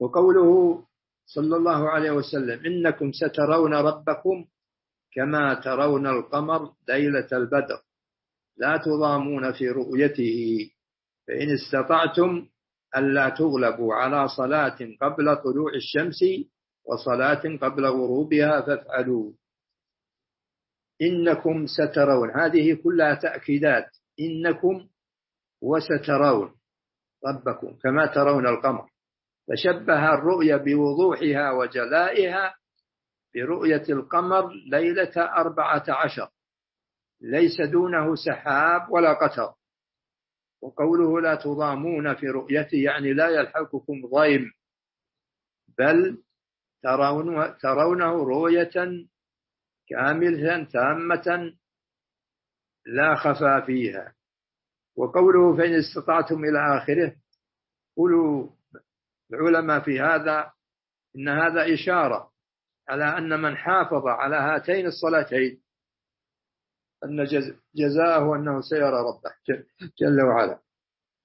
وقوله صلى الله عليه وسلم إنكم سترون ربكم كما ترون القمر ليلة البدر لا تضامون في رؤيته فإن استطعتم ألا تغلبوا على صلاة قبل طلوع الشمس وصلاة قبل غروبها فافعلوا. إنكم سترون هذه كلها تأكيدات، إنكم وسترون ربكم كما ترون القمر، فشبه الرؤيا بوضوحها وجلائها برؤية القمر ليلة 14 ليس دونه سحاب ولا قتر. وقوله لا تضامون في رؤيته يعني لا يلحقكم ضيم، بل ترونه رؤية كاملة تامة لا خفا فيها. وقوله فإن استطعتم إلى آخره، قولوا العلماء في هذا إن هذا إشارة على أن من حافظ على هاتين الصلاتين أن جزاءه أنه سيرى ربه جل وعلا.